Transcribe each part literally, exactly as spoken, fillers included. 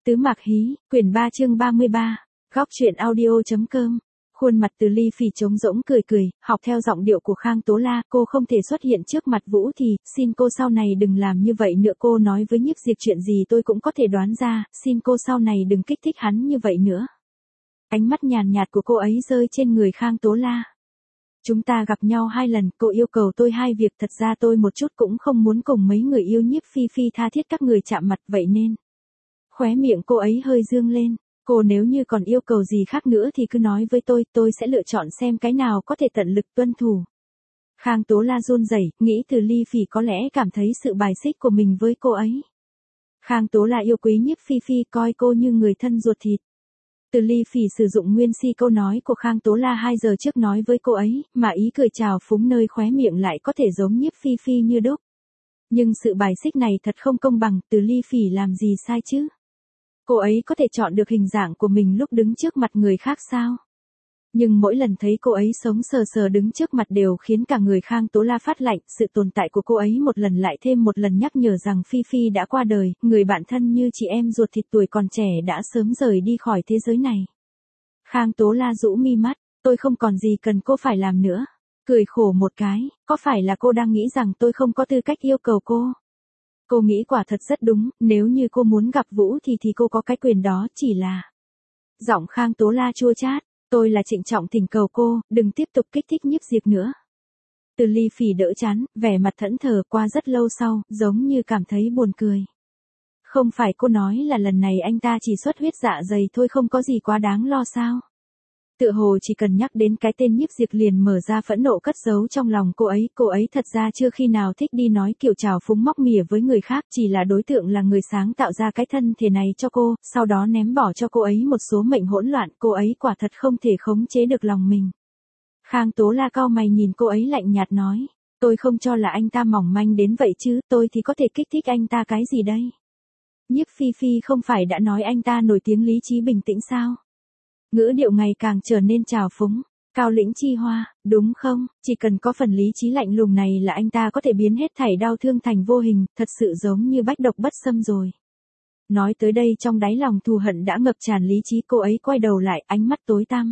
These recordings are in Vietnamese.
Tứ Mạc Hí, quyển ba chương ba mươi ba, góc truyện audio.com. Khuôn mặt Từ Ly Phỉ trống rỗng cười cười, học theo giọng điệu của Khang Tố La, cô không thể xuất hiện trước mặt Vũ thì, xin cô sau này đừng làm như vậy nữa. Cô nói với Nhiếp Diệp chuyện gì tôi cũng có thể đoán ra, xin cô sau này đừng kích thích hắn như vậy nữa. Ánh mắt nhàn nhạt của cô ấy rơi trên người Khang Tố La. Chúng ta gặp nhau hai lần, cô yêu cầu tôi hai việc, thật ra tôi một chút cũng không muốn cùng mấy người yêu Nhiếp Phi Phi tha thiết các người chạm mặt vậy nên. Khóe miệng cô ấy hơi dương lên, cô nếu như còn yêu cầu gì khác nữa thì cứ nói với tôi, tôi sẽ lựa chọn xem cái nào có thể tận lực tuân thủ. Khang Tố La run rẩy, nghĩ Từ Ly Phỉ có lẽ cảm thấy sự bài xích của mình với cô ấy. Khang Tố La yêu quý Nhiếp Phi Phi, coi cô như người thân ruột thịt. Từ Ly Phỉ sử dụng nguyên si câu nói của Khang Tố La hai giờ trước nói với cô ấy, mà ý cười chào phúng nơi khóe miệng lại có thể giống Nhiếp Phi Phi như đúc. Nhưng sự bài xích này thật không công bằng, Từ Ly Phỉ làm gì sai chứ? Cô ấy có thể chọn được hình dạng của mình lúc đứng trước mặt người khác sao? Nhưng mỗi lần thấy cô ấy sống sờ sờ đứng trước mặt đều khiến cả người Khang Tố La phát lạnh, sự tồn tại của cô ấy một lần lại thêm một lần nhắc nhở rằng Phi Phi đã qua đời, người bạn thân như chị em ruột thịt tuổi còn trẻ đã sớm rời đi khỏi thế giới này. Khang Tố La rũ mi mắt, tôi không còn gì cần cô phải làm nữa. Cười khổ một cái, có phải là cô đang nghĩ rằng tôi không có tư cách yêu cầu cô? Cô nghĩ quả thật rất đúng, nếu như cô muốn gặp Vũ thì thì cô có cái quyền đó, chỉ là... Giọng Khang Tố La chua chát, tôi là trịnh trọng thỉnh cầu cô, đừng tiếp tục kích thích Nhiếp Diệp nữa. Từ Ly Phỉ đỡ chán, vẻ mặt thẫn thờ, qua rất lâu sau, giống như cảm thấy buồn cười. Không phải cô nói là lần này anh ta chỉ xuất huyết dạ dày thôi, không có gì quá đáng lo sao? Tựa hồ chỉ cần nhắc đến cái tên Nhiếp Diệp liền mở ra phẫn nộ cất giấu trong lòng cô ấy, cô ấy thật ra chưa khi nào thích đi nói kiểu trào phúng móc mỉa với người khác, chỉ là đối tượng là người sáng tạo ra cái thân thể này cho cô, sau đó ném bỏ cho cô ấy một số mệnh hỗn loạn, cô ấy quả thật không thể khống chế được lòng mình. Khang Tố La cau mày nhìn cô ấy lạnh nhạt nói, tôi không cho là anh ta mỏng manh đến vậy chứ, tôi thì có thể kích thích anh ta cái gì đây? Nhiếp Phi Phi không phải đã nói anh ta nổi tiếng lý trí bình tĩnh sao? Ngữ điệu ngày càng trở nên trào phúng, Cao Lĩnh Chi Hoa, đúng không, chỉ cần có phần lý trí lạnh lùng này là anh ta có thể biến hết thảy đau thương thành vô hình, thật sự giống như bách độc bất xâm rồi. Nói tới đây trong đáy lòng thù hận đã ngập tràn lý trí, cô ấy quay đầu lại, ánh mắt tối tăm.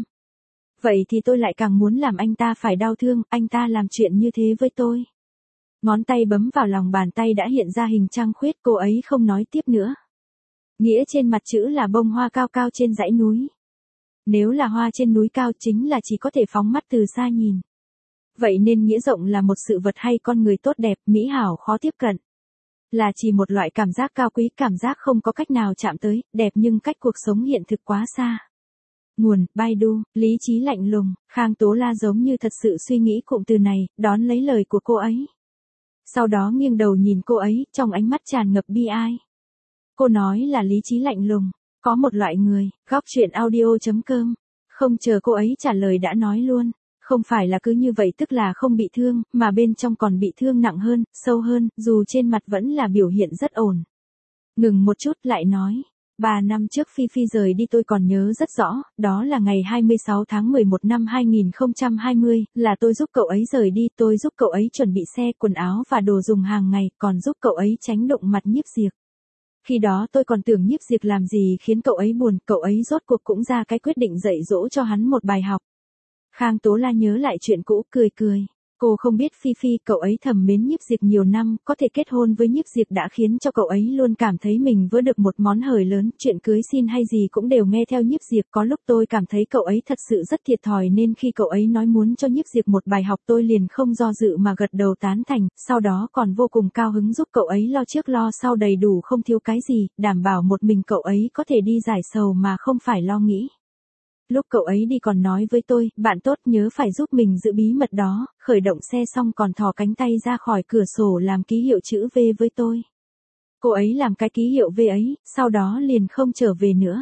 Vậy thì tôi lại càng muốn làm anh ta phải đau thương, anh ta làm chuyện như thế với tôi. Ngón tay bấm vào lòng bàn tay đã hiện ra hình trăng khuyết, cô ấy không nói tiếp nữa. Nghĩa trên mặt chữ là bông hoa cao cao trên dãy núi. Nếu là hoa trên núi cao chính là chỉ có thể phóng mắt từ xa nhìn. Vậy nên nghĩa rộng là một sự vật hay con người tốt đẹp, mỹ hảo khó tiếp cận. Là chỉ một loại cảm giác cao quý, cảm giác không có cách nào chạm tới, đẹp nhưng cách cuộc sống hiện thực quá xa. Nguồn, Baidu, lý trí lạnh lùng, Khang Tố La giống như thật sự suy nghĩ cụm từ này, đón lấy lời của cô ấy. Sau đó nghiêng đầu nhìn cô ấy, trong ánh mắt tràn ngập bi ai. Cô nói là lý trí lạnh lùng. Có một loại người, góc truyện audio.com. Không chờ cô ấy trả lời đã nói luôn. Không phải là cứ như vậy tức là không bị thương, mà bên trong còn bị thương nặng hơn, sâu hơn, dù trên mặt vẫn là biểu hiện rất ổn. Ngừng một chút lại nói. Ba năm trước Phi Phi rời đi tôi còn nhớ rất rõ, đó là ngày hai mươi sáu tháng mười một năm hai nghìn không trăm hai mươi, là tôi giúp cậu ấy rời đi, tôi giúp cậu ấy chuẩn bị xe, quần áo và đồ dùng hàng ngày, còn giúp cậu ấy tránh đụng mặt Nhiếp Diệp. Khi đó tôi còn tưởng Nhiếp Diệp làm gì khiến cậu ấy buồn, cậu ấy rốt cuộc cũng ra cái quyết định dạy dỗ cho hắn một bài học. Khang Tố La nhớ lại chuyện cũ, cười cười. Cô không biết Phi Phi, cậu ấy thầm mến Nhiếp Diệp nhiều năm, có thể kết hôn với Nhiếp Diệp đã khiến cho cậu ấy luôn cảm thấy mình vớ được một món hời lớn, chuyện cưới xin hay gì cũng đều nghe theo Nhiếp Diệp. Có lúc tôi cảm thấy cậu ấy thật sự rất thiệt thòi nên khi cậu ấy nói muốn cho Nhiếp Diệp một bài học tôi liền không do dự mà gật đầu tán thành, sau đó còn vô cùng cao hứng giúp cậu ấy lo trước lo sau đầy đủ không thiếu cái gì, đảm bảo một mình cậu ấy có thể đi giải sầu mà không phải lo nghĩ. Lúc cậu ấy đi còn nói với tôi, bạn tốt nhớ phải giúp mình giữ bí mật đó, khởi động xe xong còn thò cánh tay ra khỏi cửa sổ làm ký hiệu chữ V với tôi. Cô ấy làm cái ký hiệu V ấy, sau đó liền không trở về nữa.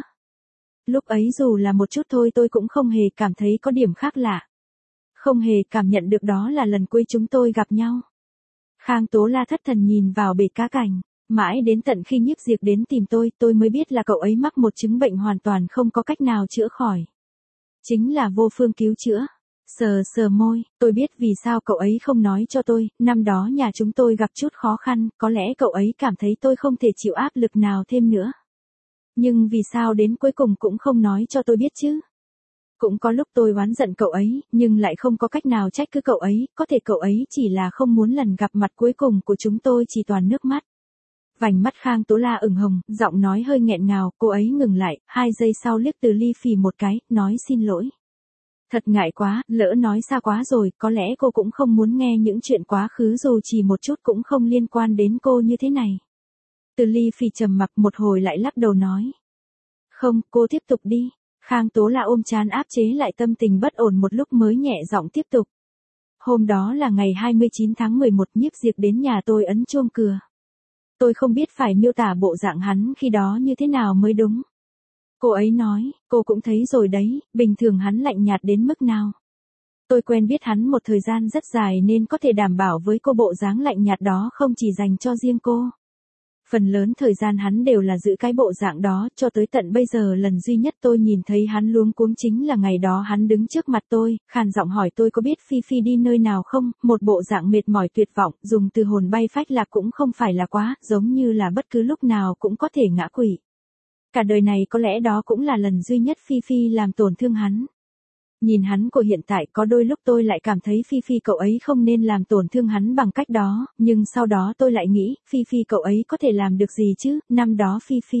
Lúc ấy dù là một chút thôi tôi cũng không hề cảm thấy có điểm khác lạ. Không hề cảm nhận được đó là lần cuối chúng tôi gặp nhau. Khang Tố La thất thần nhìn vào bể cá cảnh. Mãi đến tận khi Nhiếp Diệp đến tìm tôi, tôi mới biết là cậu ấy mắc một chứng bệnh hoàn toàn không có cách nào chữa khỏi. Chính là vô phương cứu chữa. Sờ sờ môi, tôi biết vì sao cậu ấy không nói cho tôi, năm đó nhà chúng tôi gặp chút khó khăn, có lẽ cậu ấy cảm thấy tôi không thể chịu áp lực nào thêm nữa. Nhưng vì sao đến cuối cùng cũng không nói cho tôi biết chứ? Cũng có lúc tôi oán giận cậu ấy, nhưng lại không có cách nào trách cứ cậu ấy, có thể cậu ấy chỉ là không muốn lần gặp mặt cuối cùng của chúng tôi chỉ toàn nước mắt. Vành mắt Khang Tố La ửng hồng, giọng nói hơi nghẹn ngào, cô ấy ngừng lại, hai giây sau liếc Từ Ly Phì một cái, nói xin lỗi. Thật ngại quá, lỡ nói xa quá rồi, có lẽ cô cũng không muốn nghe những chuyện quá khứ dù chỉ một chút cũng không liên quan đến cô như thế này. Từ Ly Phì trầm mặc một hồi lại lắc đầu nói. Không, cô tiếp tục đi. Khang Tố La ôm trán áp chế lại tâm tình bất ổn một lúc mới nhẹ giọng tiếp tục. Hôm đó là ngày hai mươi chín tháng mười một, Nhiếp Diệp đến nhà tôi ấn chuông cửa. Tôi không biết phải miêu tả bộ dạng hắn khi đó như thế nào mới đúng. Cô ấy nói, cô cũng thấy rồi đấy, bình thường hắn lạnh nhạt đến mức nào. Tôi quen biết hắn một thời gian rất dài nên có thể đảm bảo với cô bộ dáng lạnh nhạt đó không chỉ dành cho riêng cô. Phần lớn thời gian hắn đều là giữ cái bộ dạng đó, cho tới tận bây giờ lần duy nhất tôi nhìn thấy hắn luống cuống chính là ngày đó hắn đứng trước mặt tôi, khàn giọng hỏi tôi có biết Phi Phi đi nơi nào không, một bộ dạng mệt mỏi tuyệt vọng, dùng từ hồn bay phách lạc cũng không phải là quá, giống như là bất cứ lúc nào cũng có thể ngã quỵ. Cả đời này có lẽ đó cũng là lần duy nhất Phi Phi làm tổn thương hắn. Nhìn hắn của hiện tại có đôi lúc tôi lại cảm thấy Phi Phi cậu ấy không nên làm tổn thương hắn bằng cách đó, nhưng sau đó tôi lại nghĩ, Phi Phi cậu ấy có thể làm được gì chứ, năm đó Phi Phi.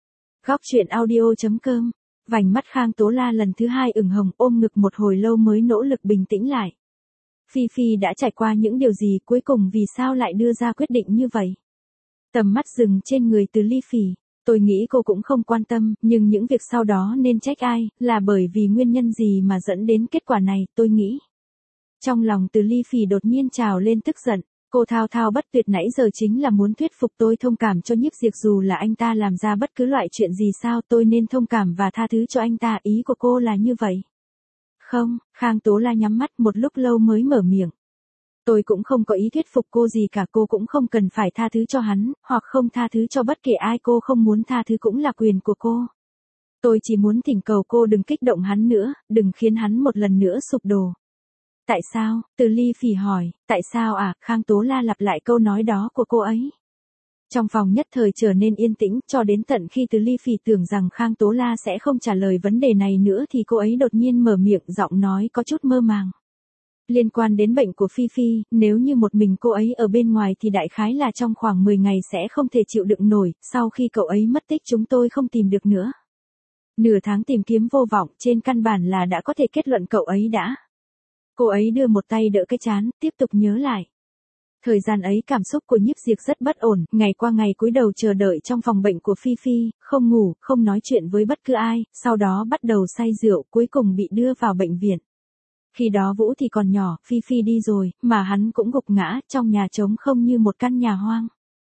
Góc truyện audio chấm com, vành mắt Khang Tố La lần thứ hai ửng hồng ôm ngực một hồi lâu mới nỗ lực bình tĩnh lại. Phi Phi đã trải qua những điều gì cuối cùng vì sao lại đưa ra quyết định như vậy? Tầm mắt dừng trên người Từ Ly Phì. Tôi nghĩ cô cũng không quan tâm, nhưng những việc sau đó nên trách ai, là bởi vì nguyên nhân gì mà dẫn đến kết quả này, tôi nghĩ. Trong lòng Từ Ly Phì đột nhiên trào lên tức giận, cô thao thao bất tuyệt nãy giờ chính là muốn thuyết phục tôi thông cảm cho Nhiếp Diệp dù là anh ta làm ra bất cứ loại chuyện gì sao tôi nên thông cảm và tha thứ cho anh ta, ý của cô là như vậy. Không, Khang Tố La nhắm mắt một lúc lâu mới mở miệng. Tôi cũng không có ý thuyết phục cô gì cả, cô cũng không cần phải tha thứ cho hắn, hoặc không tha thứ cho bất kể ai, cô không muốn tha thứ cũng là quyền của cô. Tôi chỉ muốn thỉnh cầu cô đừng kích động hắn nữa, đừng khiến hắn một lần nữa sụp đổ. Tại sao? Từ Ly Phì hỏi, tại sao à? Khang Tố La lặp lại câu nói đó của cô ấy. Trong phòng nhất thời trở nên yên tĩnh, cho đến tận khi Từ Ly Phì tưởng rằng Khang Tố La sẽ không trả lời vấn đề này nữa thì cô ấy đột nhiên mở miệng, giọng nói có chút mơ màng. Liên quan đến bệnh của Phi Phi, nếu như một mình cô ấy ở bên ngoài thì đại khái là trong khoảng mười ngày sẽ không thể chịu đựng nổi, sau khi cậu ấy mất tích chúng tôi không tìm được nữa. Nửa tháng tìm kiếm vô vọng, trên căn bản là đã có thể kết luận cậu ấy đã. Cô ấy đưa một tay đỡ cái trán, tiếp tục nhớ lại. Thời gian ấy cảm xúc của Nhiếp Diệp rất bất ổn, ngày qua ngày cúi đầu chờ đợi trong phòng bệnh của Phi Phi, không ngủ, không nói chuyện với bất cứ ai, sau đó bắt đầu say rượu, cuối cùng bị đưa vào bệnh viện. Khi đó Vũ thì còn nhỏ, Phi Phi đi rồi, mà hắn cũng gục ngã, trong nhà trống không như một căn nhà hoang.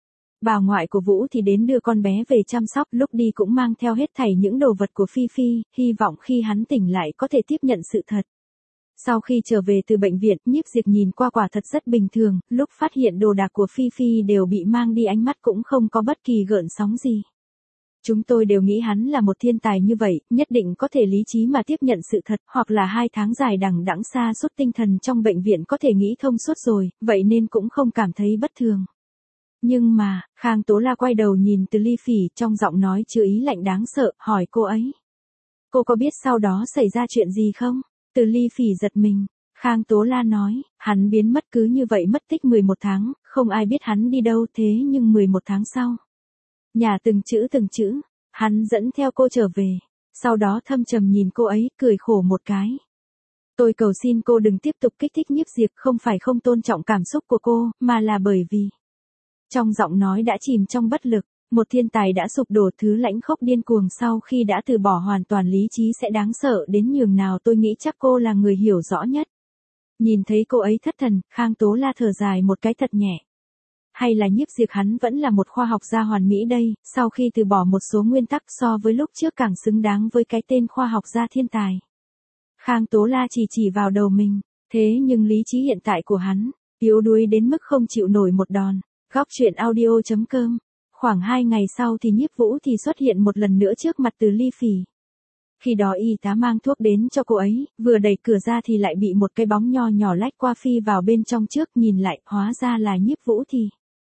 Bà ngoại của Vũ thì đến đưa con bé về chăm sóc, lúc đi cũng mang theo hết thảy những đồ vật của Phi Phi, hy vọng khi hắn tỉnh lại có thể tiếp nhận sự thật. Sau khi trở về từ bệnh viện, Nhiếp Diệp nhìn qua quả thật rất bình thường, lúc phát hiện đồ đạc của Phi Phi đều bị mang đi ánh mắt cũng không có bất kỳ gợn sóng gì. Chúng tôi đều nghĩ hắn là một thiên tài như vậy, nhất định có thể lý trí mà tiếp nhận sự thật, hoặc là hai tháng dài đằng đẵng sa sút tinh thần trong bệnh viện có thể nghĩ thông suốt rồi, vậy nên cũng không cảm thấy bất thường. Nhưng mà, Khang Tố La quay đầu nhìn Từ Ly Phì, trong giọng nói chứa ý lạnh đáng sợ, hỏi cô ấy. Cô có biết sau đó xảy ra chuyện gì không? Từ Ly Phì giật mình. Khang Tố La nói, hắn biến mất cứ như vậy mất tích mười một tháng, không ai biết hắn đi đâu, thế nhưng mười một tháng sau. Nhà từng chữ từng chữ, hắn dẫn theo cô trở về, sau đó thâm trầm nhìn cô ấy, cười khổ một cái. Tôi cầu xin cô đừng tiếp tục kích thích Nhiếp Diệp, không phải không tôn trọng cảm xúc của cô, mà là bởi vì. Trong giọng nói đã chìm trong bất lực, một thiên tài đã sụp đổ, thứ lãnh khốc điên cuồng sau khi đã từ bỏ hoàn toàn lý trí sẽ đáng sợ đến nhường nào, tôi nghĩ chắc cô là người hiểu rõ nhất. Nhìn thấy cô ấy thất thần, Khang Tố La thở dài một cái thật nhẹ. Hay là Nhiếp Diệp hắn vẫn là một khoa học gia hoàn mỹ đây, sau khi từ bỏ một số nguyên tắc so với lúc trước càng xứng đáng với cái tên khoa học gia thiên tài. Khang Tố La chỉ chỉ vào đầu mình, thế nhưng lý trí hiện tại của hắn, yếu đuối đến mức không chịu nổi một đòn. Góc truyện audio chấm com. Khoảng hai ngày sau thì Nhiếp Vũ thì xuất hiện một lần nữa trước mặt Từ Ly Phì. Khi đó y tá mang thuốc đến cho cô ấy, vừa đẩy cửa ra thì lại bị một cái bóng nho nhỏ lách qua phi vào bên trong trước, nhìn lại, hóa ra là Nhiếp Vũ thì.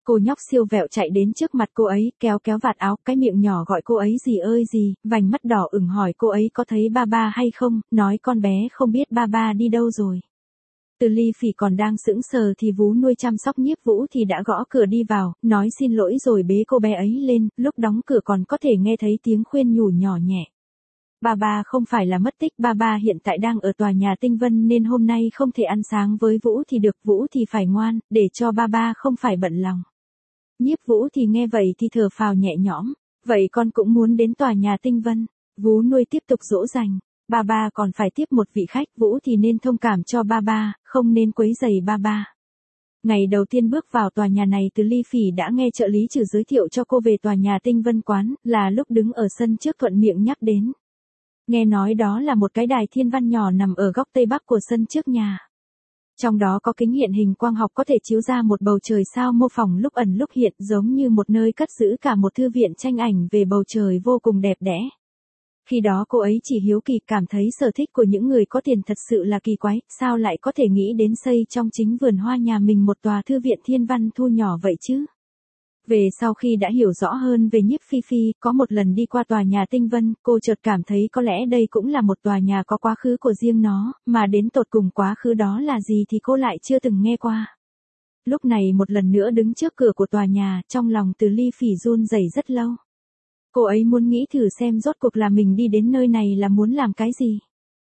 Cô nhóc siêu vẹo chạy đến trước mặt cô ấy, kéo kéo vạt áo, cái miệng nhỏ gọi cô ấy gì ơi gì, vành mắt đỏ ửng hỏi cô ấy có thấy ba ba hay không, nói con bé không biết ba ba đi đâu rồi. Từ Ly Phỉ còn đang sững sờ thì vú nuôi chăm sóc Nhiếp Vũ thì đã gõ cửa đi vào, nói xin lỗi rồi bế cô bé ấy lên, lúc đóng cửa còn có thể nghe thấy tiếng khuyên nhủ nhỏ nhẹ. Ba ba không phải là mất tích, ba ba hiện tại đang ở tòa nhà Tinh Vân nên hôm nay không thể ăn sáng với Vũ thì được, Vũ thì phải ngoan, để cho ba ba không phải bận lòng. Nhiếp Vũ thì nghe vậy thì thở phào nhẹ nhõm, vậy con cũng muốn đến tòa nhà Tinh Vân. Vú nuôi tiếp tục dỗ dành, ba ba còn phải tiếp một vị khách, Vũ thì nên thông cảm cho ba ba, không nên quấy rầy ba ba. Ngày đầu tiên bước vào tòa nhà này Từ Ly Phỉ đã nghe trợ lý Trừ giới thiệu cho cô về tòa nhà Tinh Vân quán, là lúc đứng ở sân trước thuận miệng nhắc đến. Nghe nói đó là một cái đài thiên văn nhỏ nằm ở góc tây bắc của sân trước nhà. Trong đó có kính hiện hình quang học có thể chiếu ra một bầu trời sao mô phỏng lúc ẩn lúc hiện, giống như một nơi cất giữ cả một thư viện tranh ảnh về bầu trời vô cùng đẹp đẽ. Khi đó cô ấy chỉ hiếu kỳ, cảm thấy sở thích của những người có tiền thật sự là kỳ quái, sao lại có thể nghĩ đến xây trong chính vườn hoa nhà mình một tòa thư viện thiên văn thu nhỏ vậy chứ. Về sau khi đã hiểu rõ hơn về Nhiếp Phi Phi, có một lần đi qua tòa nhà Tinh Vân, cô chợt cảm thấy có lẽ đây cũng là một tòa nhà có quá khứ của riêng nó, mà đến tột cùng quá khứ đó là gì thì cô lại chưa từng nghe qua. Lúc này một lần nữa đứng trước cửa của tòa nhà, trong lòng Từ Ly Phỉ run rẩy rất lâu. Cô ấy muốn nghĩ thử xem rốt cuộc là mình đi đến nơi này là muốn làm cái gì.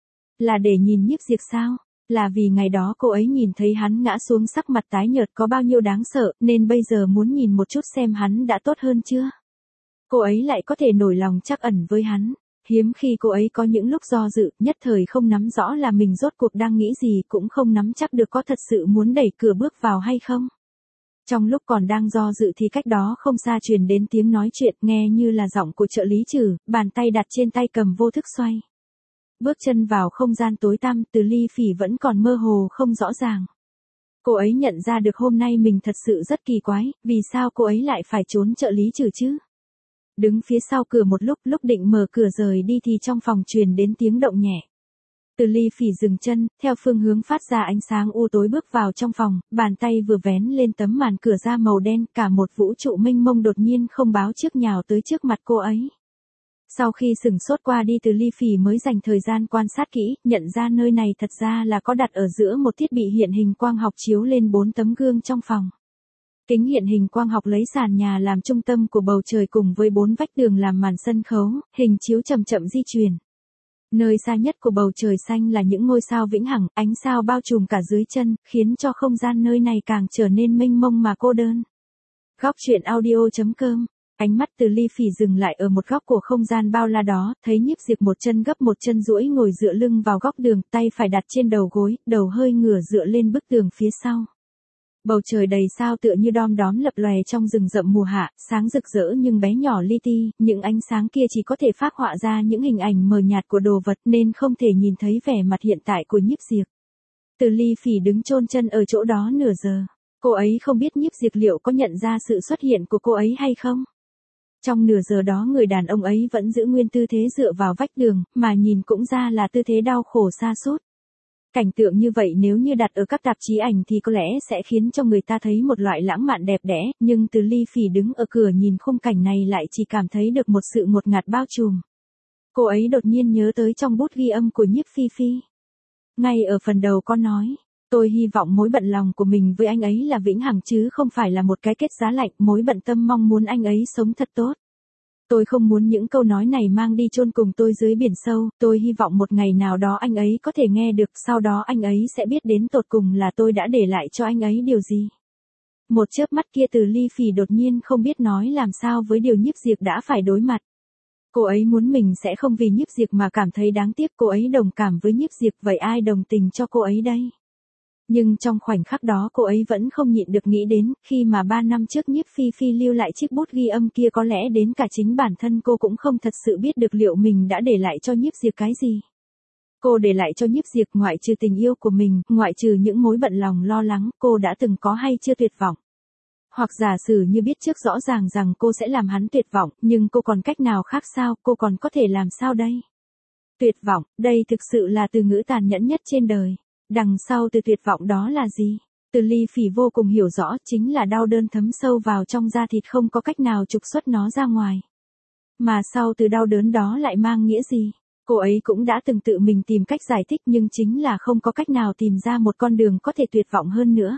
Là để nhìn Nhiếp Diệp sao? Là vì ngày đó cô ấy nhìn thấy hắn ngã xuống sắc mặt tái nhợt có bao nhiêu đáng sợ, nên bây giờ muốn nhìn một chút xem hắn đã tốt hơn chưa. Cô ấy lại có thể nổi lòng trắc ẩn với hắn. Hiếm khi cô ấy có những lúc do dự, nhất thời không nắm rõ là mình rốt cuộc đang nghĩ gì, cũng không nắm chắc được có thật sự muốn đẩy cửa bước vào hay không. Trong lúc còn đang do dự thì cách đó không xa truyền đến tiếng nói chuyện, nghe như là giọng của trợ lý Trừ, bàn tay đặt trên tay cầm vô thức xoay. Bước chân vào không gian tối tăm, Từ Ly Phỉ vẫn còn mơ hồ không rõ ràng. Cô ấy nhận ra được hôm nay mình thật sự rất kỳ quái, vì sao cô ấy lại phải trốn trợ lý Trừ chứ? Đứng phía sau cửa một lúc, lúc định mở cửa rời đi thì trong phòng truyền đến tiếng động nhẹ. Từ Ly Phỉ dừng chân, theo phương hướng phát ra ánh sáng u tối bước vào trong phòng, bàn tay vừa vén lên tấm màn cửa da màu đen, cả một vũ trụ mênh mông đột nhiên không báo trước nhào tới trước mặt cô ấy. Sau khi sửng sốt qua đi Từ Ly Phỉ mới dành thời gian quan sát kỹ, nhận ra nơi này thật ra là có đặt ở giữa một thiết bị hiện hình quang học chiếu lên bốn tấm gương trong phòng. Kính hiện hình quang học lấy sàn nhà làm trung tâm của bầu trời cùng với bốn vách tường làm màn sân khấu, hình chiếu chậm chậm di chuyển. Nơi xa nhất của bầu trời xanh là những ngôi sao vĩnh hằng, ánh sao bao trùm cả dưới chân, khiến cho không gian nơi này càng trở nên mênh mông mà cô đơn. Góc truyện audio chấm com. Ánh mắt Từ Ly Phỉ dừng lại ở một góc của không gian bao la đó, thấy Nhiếp Diệp một chân gấp một chân duỗi ngồi dựa lưng vào góc tường, tay phải đặt trên đầu gối, đầu hơi ngửa dựa lên bức tường phía sau. Bầu trời đầy sao tựa như đom đóm lập lòe trong rừng rậm mùa hạ, sáng rực rỡ nhưng bé nhỏ li ti, những ánh sáng kia chỉ có thể phác họa ra những hình ảnh mờ nhạt của đồ vật nên không thể nhìn thấy vẻ mặt hiện tại của Nhiếp Diệp. Từ Ly Phỉ đứng chôn chân ở chỗ đó nửa giờ. Cô ấy không biết Nhiếp Diệp liệu có nhận ra sự xuất hiện của cô ấy hay không. Trong nửa giờ đó người đàn ông ấy vẫn giữ nguyên tư thế dựa vào vách tường, mà nhìn cũng ra là tư thế đau khổ sa sút. Cảnh tượng như vậy nếu như đặt ở các tạp chí ảnh thì có lẽ sẽ khiến cho người ta thấy một loại lãng mạn đẹp đẽ, nhưng Từ Ly Phỉ đứng ở cửa nhìn khung cảnh này lại chỉ cảm thấy được một sự ngột ngạt bao trùm. Cô ấy đột nhiên nhớ tới trong bút ghi âm của Nhiếp Phi Phi. Ngay ở phần đầu có nói, tôi hy vọng mối bận lòng của mình với anh ấy là vĩnh hằng chứ không phải là một cái kết giá lạnh, mối bận tâm mong muốn anh ấy sống thật tốt. Tôi không muốn những câu nói này mang đi chôn cùng tôi dưới biển sâu, tôi hy vọng một ngày nào đó anh ấy có thể nghe được, sau đó anh ấy sẽ biết đến tột cùng là tôi đã để lại cho anh ấy điều gì. Một chớp mắt kia Từ Ly Phỉ đột nhiên không biết nói làm sao với điều Nhiếp Diệp đã phải đối mặt. Cô ấy muốn mình sẽ không vì Nhiếp Diệp mà cảm thấy đáng tiếc, cô ấy đồng cảm với Nhiếp Diệp, vậy ai đồng tình cho cô ấy đây? Nhưng trong khoảnh khắc đó cô ấy vẫn không nhịn được nghĩ đến, khi mà ba năm trước Nhiếp Phi Phi lưu lại chiếc bút ghi âm kia có lẽ đến cả chính bản thân cô cũng không thật sự biết được liệu mình đã để lại cho Nhiếp Diệp cái gì. Cô để lại cho Nhiếp Diệp ngoại trừ tình yêu của mình, ngoại trừ những mối bận lòng lo lắng, cô đã từng có hay chưa tuyệt vọng. Hoặc giả sử như biết trước rõ ràng rằng cô sẽ làm hắn tuyệt vọng, nhưng cô còn cách nào khác sao, cô còn có thể làm sao đây? Tuyệt vọng, đây thực sự là từ ngữ tàn nhẫn nhất trên đời. Đằng sau từ tuyệt vọng đó là gì? Từ Ly Phỉ vô cùng hiểu rõ, chính là đau đớn thấm sâu vào trong da thịt không có cách nào trục xuất nó ra ngoài. Mà sau từ đau đớn đó lại mang nghĩa gì? Cô ấy cũng đã từng tự mình tìm cách giải thích nhưng chính là không có cách nào tìm ra một con đường có thể tuyệt vọng hơn nữa.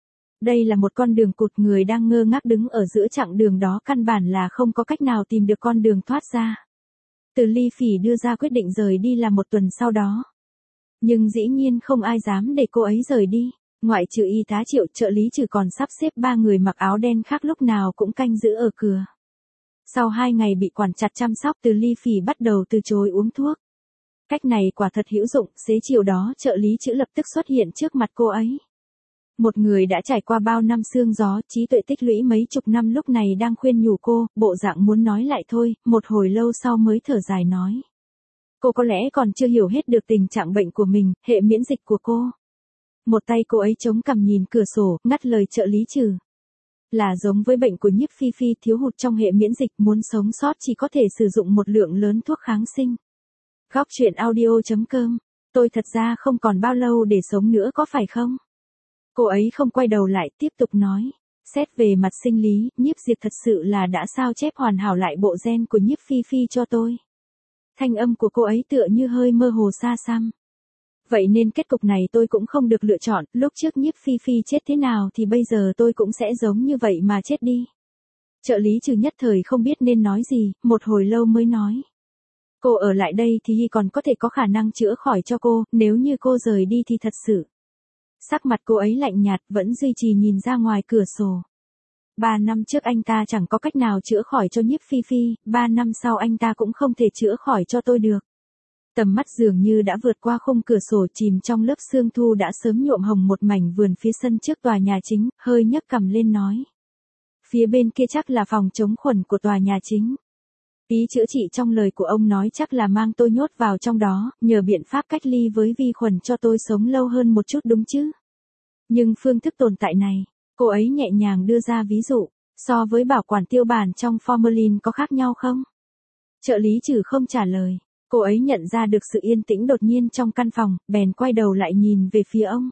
Đây là một con đường cụt, người đang ngơ ngác đứng ở giữa chặng đường đó căn bản là không có cách nào tìm được con đường thoát ra. Từ Ly Phỉ đưa ra quyết định rời đi là một tuần sau đó. Nhưng dĩ nhiên không ai dám để cô ấy rời đi. Ngoại trừ y tá Triệu, trợ lý Trừ còn sắp xếp ba người mặc áo đen khác lúc nào cũng canh giữ ở cửa. Sau hai ngày bị quản chặt chăm sóc, Từ Ly Phỉ bắt đầu từ chối uống thuốc. Cách này quả thật hữu dụng, xế chiều đó trợ lý Trữ lập tức xuất hiện trước mặt cô ấy. Một người đã trải qua bao năm sương gió, trí tuệ tích lũy mấy chục năm lúc này đang khuyên nhủ cô, bộ dạng muốn nói lại thôi, một hồi lâu sau mới thở dài nói. Cô có lẽ còn chưa hiểu hết được tình trạng bệnh của mình, hệ miễn dịch của cô. Một tay cô ấy chống cằm nhìn cửa sổ, ngắt lời trợ lý Trừ. Là giống với bệnh của Nhiếp Phi Phi, thiếu hụt trong hệ miễn dịch, muốn sống sót chỉ có thể sử dụng một lượng lớn thuốc kháng sinh. Góc truyện audio chấm com. Tôi thật ra không còn bao lâu để sống nữa có phải không? Cô ấy không quay đầu lại, tiếp tục nói. Xét về mặt sinh lý, Nhiếp Diệp thật sự là đã sao chép hoàn hảo lại bộ gen của Nhiếp Phi Phi cho tôi. Thanh âm của cô ấy tựa như hơi mơ hồ xa xăm. Vậy nên kết cục này tôi cũng không được lựa chọn, lúc trước Nhiếp Phi Phi chết thế nào thì bây giờ tôi cũng sẽ giống như vậy mà chết đi. Trợ lý Trừ nhất thời không biết nên nói gì, một hồi lâu mới nói. Cô ở lại đây thì Hy còn có thể có khả năng chữa khỏi cho cô, nếu như cô rời đi thì thật sự. Sắc mặt cô ấy lạnh nhạt, vẫn duy trì nhìn ra ngoài cửa sổ. Ba năm trước anh ta chẳng có cách nào chữa khỏi cho Nhiếp Phi Phi, ba năm sau anh ta cũng không thể chữa khỏi cho tôi được. Tầm mắt dường như đã vượt qua khung cửa sổ, chìm trong lớp sương thu đã sớm nhuộm hồng một mảnh vườn phía sân trước tòa nhà chính, hơi nhấc cằm lên nói. Phía bên kia chắc là phòng chống khuẩn của tòa nhà chính. Ý chữa trị trong lời của ông nói chắc là mang tôi nhốt vào trong đó, nhờ biện pháp cách ly với vi khuẩn cho tôi sống lâu hơn một chút đúng chứ. Nhưng phương thức tồn tại này, cô ấy nhẹ nhàng đưa ra ví dụ, so với bảo quản tiêu bản trong formalin có khác nhau không? Trợ lý Trừ không trả lời. Cô ấy nhận ra được sự yên tĩnh đột nhiên trong căn phòng, bèn quay đầu lại nhìn về phía ông.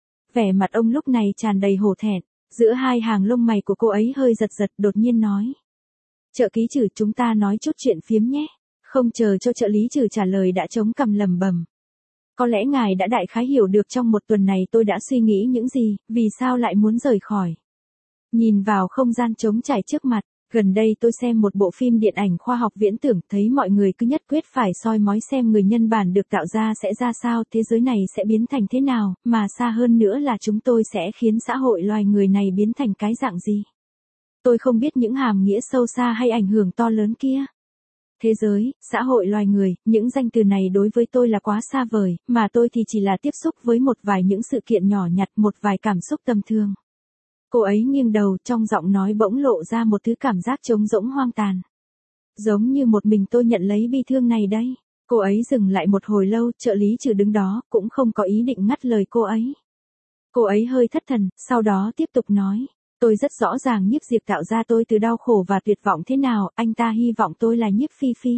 Vẻ mặt ông lúc này tràn đầy hổ thẹn, giữa hai hàng lông mày của cô ấy hơi giật giật, đột nhiên nói. Trợ lý Trừ, chúng ta nói chút chuyện phiếm nhé. Không chờ cho trợ lý Trừ trả lời đã chống cằm lẩm bẩm. Có lẽ ngài đã đại khái hiểu được trong một tuần này tôi đã suy nghĩ những gì, vì sao lại muốn rời khỏi. Nhìn vào không gian trống trải trước mặt. Gần đây tôi xem một bộ phim điện ảnh khoa học viễn tưởng, thấy mọi người cứ nhất quyết phải soi mói xem người nhân bản được tạo ra sẽ ra sao, thế giới này sẽ biến thành thế nào, mà xa hơn nữa là chúng tôi sẽ khiến xã hội loài người này biến thành cái dạng gì. Tôi không biết những hàm nghĩa sâu xa hay ảnh hưởng to lớn kia. Thế giới, xã hội loài người, những danh từ này đối với tôi là quá xa vời, mà tôi thì chỉ là tiếp xúc với một vài những sự kiện nhỏ nhặt, một vài cảm xúc tầm thường. Cô ấy nghiêng đầu, trong giọng nói bỗng lộ ra một thứ cảm giác trống rỗng hoang tàn. Giống như một mình tôi nhận lấy bi thương này đây. Cô ấy dừng lại một hồi lâu, trợ lý Trừ đứng đó, cũng không có ý định ngắt lời cô ấy. Cô ấy hơi thất thần, sau đó tiếp tục nói. Tôi rất rõ ràng Nhiếp Diệp tạo ra tôi từ đau khổ và tuyệt vọng thế nào, anh ta hy vọng tôi là Nhiếp Phi Phi.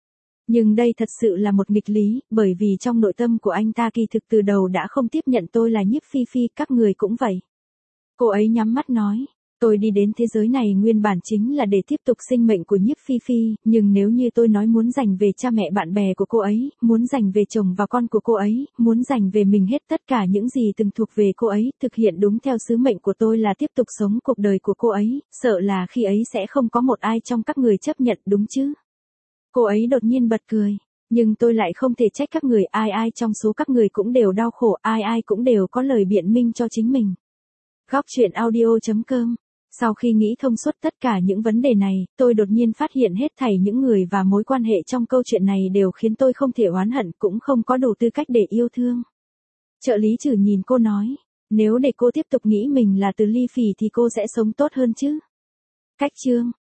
Nhưng đây thật sự là một nghịch lý, bởi vì trong nội tâm của anh ta kỳ thực từ đầu đã không tiếp nhận tôi là Nhiếp Phi Phi, các người cũng vậy. Cô ấy nhắm mắt nói, tôi đi đến thế giới này nguyên bản chính là để tiếp tục sinh mệnh của Nhiếp Phi Phi, nhưng nếu như tôi nói muốn giành về cha mẹ bạn bè của cô ấy, muốn giành về chồng và con của cô ấy, muốn giành về mình hết tất cả những gì từng thuộc về cô ấy, thực hiện đúng theo sứ mệnh của tôi là tiếp tục sống cuộc đời của cô ấy, sợ là khi ấy sẽ không có một ai trong các người chấp nhận đúng chứ. Cô ấy đột nhiên bật cười. Nhưng tôi lại không thể trách các người, ai ai trong số các người cũng đều đau khổ, ai ai cũng đều có lời biện minh cho chính mình. Góc truyện audio chấm com. Sau khi nghĩ thông suốt tất cả những vấn đề này, tôi đột nhiên phát hiện hết thảy những người và mối quan hệ trong câu chuyện này đều khiến tôi không thể oán hận, cũng không có đủ tư cách để yêu thương. Trợ lý Trừ nhìn cô nói, nếu để cô tiếp tục nghĩ mình là Từ Ly Phỉ thì cô sẽ sống tốt hơn chứ. Cách chương